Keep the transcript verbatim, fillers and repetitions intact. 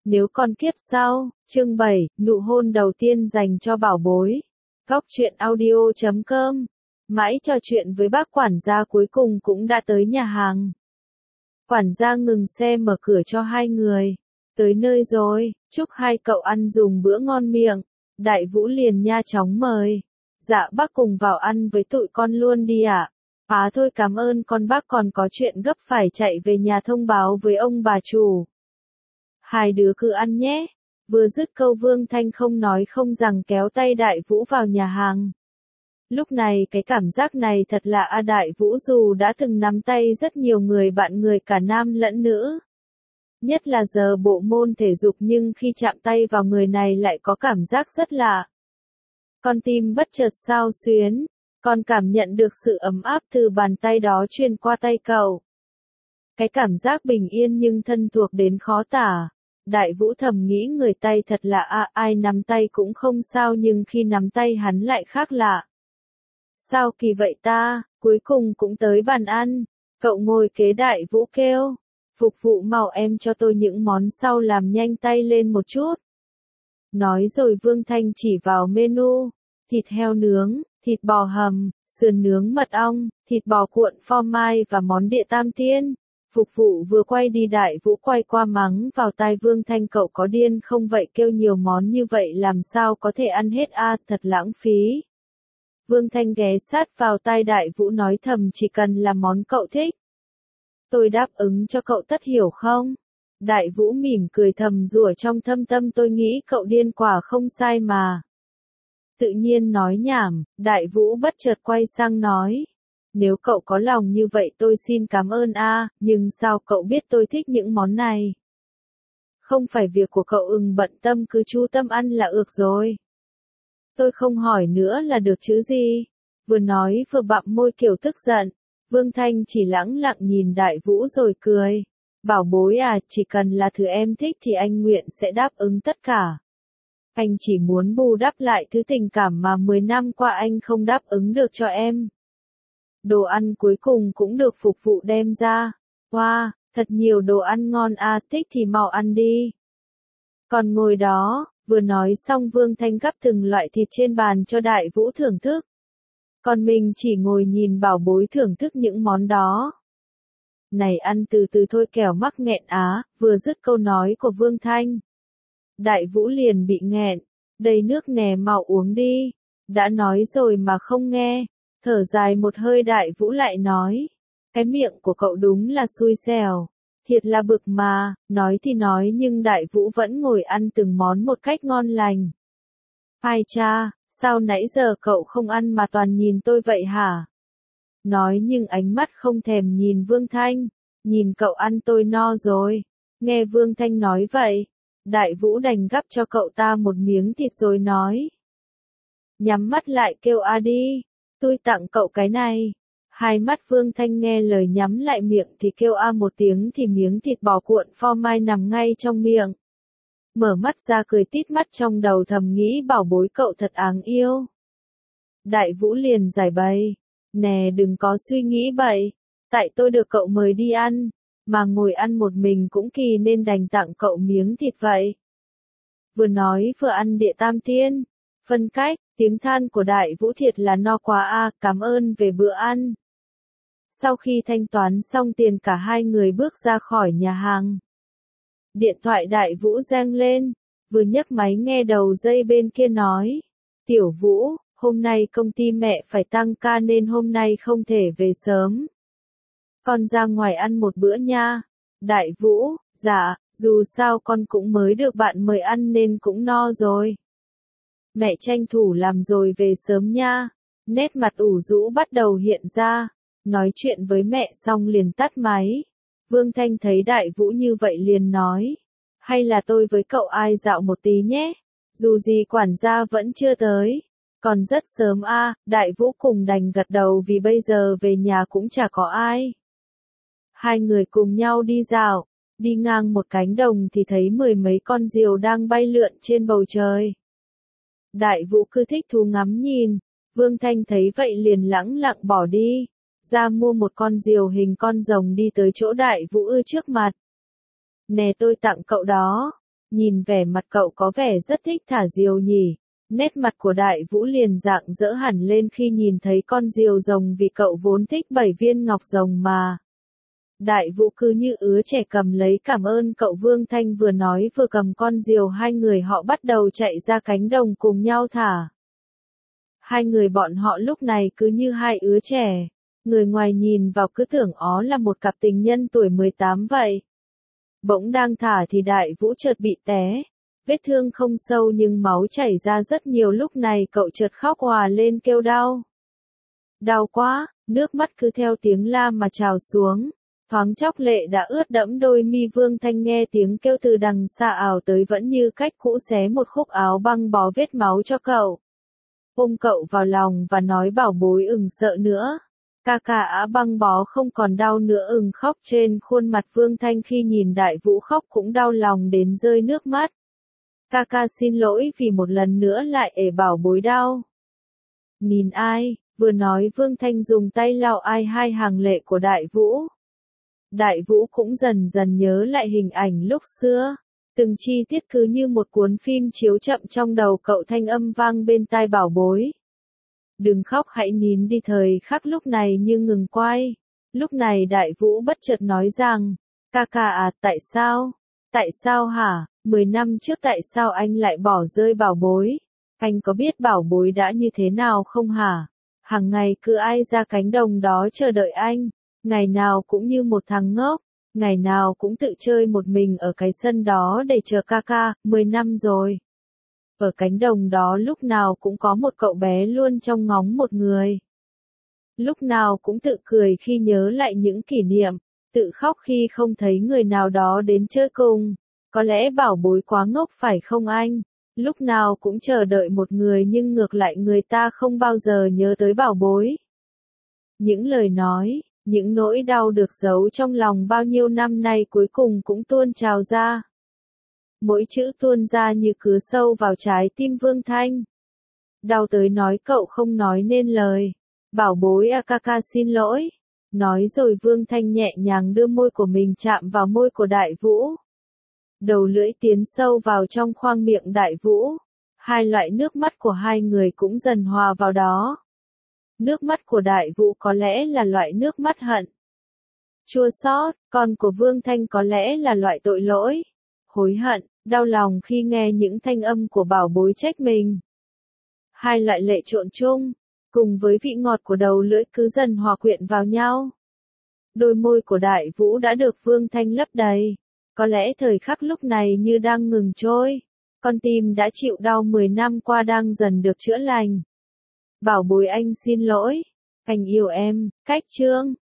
Nếu còn kiếp sau, chương bảy, nụ hôn đầu tiên dành cho bảo bối. Góc truyện audio chấm com. Mãi trò chuyện với bác quản gia cuối cùng cũng đã tới nhà hàng. Quản gia ngừng xe mở cửa cho hai người. Tới nơi rồi, chúc hai cậu ăn dùng bữa ngon miệng. Đại Vũ liền nha chóng mời. Dạ bác cùng vào ăn với tụi con luôn đi ạ. À? À thôi cảm ơn con, bác còn có chuyện gấp phải chạy về nhà thông báo với ông bà chủ. Hai đứa cứ ăn nhé. Vừa dứt câu Vương Thanh không nói không rằng kéo tay Đại Vũ vào nhà hàng. Lúc này cái cảm giác này thật lạ a, Đại Vũ dù đã từng nắm tay rất nhiều người bạn người cả nam lẫn nữ. Nhất là giờ bộ môn thể dục, nhưng khi chạm tay vào người này lại có cảm giác rất lạ. Con tim bất chợt xao xuyến, con cảm nhận được sự ấm áp từ bàn tay đó truyền qua tay cậu. Cái cảm giác bình yên nhưng thân thuộc đến khó tả. Đại Vũ thầm nghĩ người tay thật lạ à, ai nắm tay cũng không sao nhưng khi nắm tay hắn lại khác lạ. Sao kỳ vậy ta, cuối cùng cũng tới bàn ăn. Cậu ngồi kế Đại Vũ kêu. Phục vụ mau em cho tôi những món sau, làm nhanh tay lên một chút. Nói rồi Vương Thanh chỉ vào menu. Thịt heo nướng, thịt bò hầm, sườn nướng mật ong, thịt bò cuộn phô mai và món địa tam tiên. Phục vụ vừa quay đi Đại Vũ quay qua mắng vào tai Vương Thanh, cậu có điên không vậy, kêu nhiều món như vậy làm sao có thể ăn hết a, à, thật lãng phí. Vương Thanh ghé sát vào tai Đại Vũ nói thầm, chỉ cần là món cậu thích, tôi đáp ứng cho cậu, tất hiểu không? Đại Vũ mỉm cười thầm rủa trong thâm tâm, tôi nghĩ cậu điên quả không sai mà. Tự nhiên nói nhảm, Đại Vũ bất chợt quay sang nói. Nếu cậu có lòng như vậy tôi xin cảm ơn a, à, nhưng sao cậu biết tôi thích những món này? Không phải việc của cậu, ưng bận tâm, cứ chú tâm ăn là được rồi. Tôi không hỏi nữa là được chứ gì? Vừa nói vừa bặm môi kiểu tức giận. Vương Thanh chỉ lẳng lặng nhìn Đại Vũ rồi cười. Bảo bối à, chỉ cần là thứ em thích thì anh nguyện sẽ đáp ứng tất cả. Anh chỉ muốn bù đắp lại thứ tình cảm mà mười năm qua anh không đáp ứng được cho em. Đồ ăn cuối cùng cũng được phục vụ đem ra. Wow, thật nhiều đồ ăn ngon à, thích thì mau ăn đi. Còn ngồi đó, vừa nói xong Vương Thanh gắp từng loại thịt trên bàn cho Đại Vũ thưởng thức. Còn mình chỉ ngồi nhìn bảo bối thưởng thức những món đó. Này ăn từ từ thôi kẻo mắc nghẹn á, vừa dứt câu nói của Vương Thanh. Đại Vũ liền bị nghẹn, đây nước nè mau uống đi. Đã nói rồi mà không nghe. Thở dài một hơi Đại Vũ lại nói. Cái miệng của cậu đúng là xui xẻo. Thiệt là bực mà, nói thì nói nhưng Đại Vũ vẫn ngồi ăn từng món một cách ngon lành. Ai cha, sao nãy giờ cậu không ăn mà toàn nhìn tôi vậy hả? Nói nhưng ánh mắt không thèm nhìn Vương Thanh. Nhìn cậu ăn tôi no rồi. Nghe Vương Thanh nói vậy, Đại Vũ đành gắp cho cậu ta một miếng thịt rồi nói. Nhắm mắt lại kêu a đi. Tôi tặng cậu cái này. Hai mắt Vương Thanh nghe lời nhắm lại miệng thì kêu a một tiếng thì miếng thịt bò cuộn phô mai nằm ngay trong miệng. Mở mắt ra cười tít mắt, trong đầu thầm nghĩ bảo bối cậu thật áng yêu. Đại Vũ liền giải bày. Nè đừng có suy nghĩ bậy. Tại tôi được cậu mời đi ăn. Mà ngồi ăn một mình cũng kỳ nên đành tặng cậu miếng thịt vậy. Vừa nói vừa ăn địa tam tiên. Phân cách, tiếng than của Đại Vũ thiệt là no quá a, à, cảm ơn về bữa ăn. Sau khi thanh toán xong tiền cả hai người bước ra khỏi nhà hàng. Điện thoại Đại Vũ reng lên, vừa nhấc máy nghe đầu dây bên kia nói. Tiểu Vũ, hôm nay công ty mẹ phải tăng ca nên hôm nay không thể về sớm. Con ra ngoài ăn một bữa nha. Đại Vũ, dạ, dù sao con cũng mới được bạn mời ăn nên cũng no rồi. Mẹ tranh thủ làm rồi về sớm nha. Nét mặt ủ rũ bắt đầu hiện ra. Nói chuyện với mẹ xong liền tắt máy. Vương Thanh thấy Đại Vũ như vậy liền nói. Hay là tôi với cậu ai dạo một tí nhé. Dù gì quản gia vẫn chưa tới. Còn rất sớm a, à, Đại Vũ cùng đành gật đầu vì bây giờ về nhà cũng chả có ai. Hai người cùng nhau đi dạo. Đi ngang một cánh đồng thì thấy mười mấy con diều đang bay lượn trên bầu trời. Đại Vũ cứ thích thú ngắm nhìn. Vương Thanh thấy vậy liền lẳng lặng bỏ đi. Ra mua một con diều hình con rồng đi tới chỗ Đại Vũ ư trước mặt. Nè tôi tặng cậu đó. Nhìn vẻ mặt cậu có vẻ rất thích thả diều nhỉ. Nét mặt của Đại Vũ liền rạng rỡ hẳn lên khi nhìn thấy con diều rồng vì cậu vốn thích bảy viên ngọc rồng mà. Đại Vũ cứ như ứa trẻ cầm lấy cảm ơn cậu. Vương Thanh vừa nói vừa cầm con diều, hai người họ bắt đầu chạy ra cánh đồng cùng nhau thả. Hai người bọn họ lúc này cứ như hai ứa trẻ. Người ngoài nhìn vào cứ tưởng ó là một cặp tình nhân tuổi mười tám vậy. Bỗng đang thả thì Đại Vũ chợt bị té. Vết thương không sâu nhưng máu chảy ra rất nhiều. Lúc này cậu chợt khóc òa lên kêu đau. Đau quá, nước mắt cứ theo tiếng la mà trào xuống. Thoáng chốc lệ đã ướt đẫm đôi mi. Vương Thanh nghe tiếng kêu từ đằng xa ảo tới vẫn như cách cũ, xé một khúc áo băng bó vết máu cho cậu. Ôm cậu vào lòng và nói bảo bối ừng sợ nữa. Ca ca á băng bó không còn đau nữa ừng khóc. Trên khuôn mặt Vương Thanh khi nhìn Đại Vũ khóc cũng đau lòng đến rơi nước mắt. Ca ca xin lỗi vì một lần nữa lại ể bảo bối đau. Nhìn ai, vừa nói Vương Thanh dùng tay lau ai hai hàng lệ của Đại Vũ. Đại Vũ cũng dần dần nhớ lại hình ảnh lúc xưa. Từng chi tiết cứ như một cuốn phim chiếu chậm trong đầu cậu. Thanh âm vang bên tai bảo bối. Đừng khóc, hãy nín đi. Thời khắc lúc này như ngừng quay. Lúc này Đại Vũ bất chợt nói rằng, ca ca à, tại sao? Tại sao hả? Mười năm trước tại sao anh lại bỏ rơi bảo bối? Anh có biết bảo bối đã như thế nào không hả? Hàng ngày cứ ai ra cánh đồng đó chờ đợi anh. Ngày nào cũng như một thằng ngốc. Ngày nào cũng tự chơi một mình ở cái sân đó để chờ ca ca. Mười năm rồi. Ở cánh đồng đó lúc nào cũng có một cậu bé luôn trông ngóng một người. Lúc nào cũng tự cười khi nhớ lại những kỷ niệm. Tự khóc khi không thấy người nào đó đến chơi cùng. Có lẽ bảo bối quá ngốc phải không anh? Lúc nào cũng chờ đợi một người nhưng ngược lại người ta không bao giờ nhớ tới bảo bối. Những lời nói, những nỗi đau được giấu trong lòng bao nhiêu năm nay cuối cùng cũng tuôn trào ra. Mỗi chữ tuôn ra như cứa sâu vào trái tim Vương Thanh. Đau tới nói cậu không nói nên lời. Bảo bối à, ca ca xin lỗi. Nói rồi Vương Thanh nhẹ nhàng đưa môi của mình chạm vào môi của Đại Vũ. Đầu lưỡi tiến sâu vào trong khoang miệng Đại Vũ. Hai loại nước mắt của hai người cũng dần hòa vào đó. Nước mắt của Đại Vũ có lẽ là loại nước mắt hận, chua xót, còn của Vương Thanh có lẽ là loại tội lỗi, hối hận, đau lòng khi nghe những thanh âm của bảo bối trách mình. Hai loại lệ trộn chung, cùng với vị ngọt của đầu lưỡi cứ dần hòa quyện vào nhau. Đôi môi của Đại Vũ đã được Vương Thanh lấp đầy. Có lẽ thời khắc lúc này như đang ngừng trôi. Con tim đã chịu đau mười năm qua đang dần được chữa lành. Bảo bối anh xin lỗi. Anh yêu em, cách chương.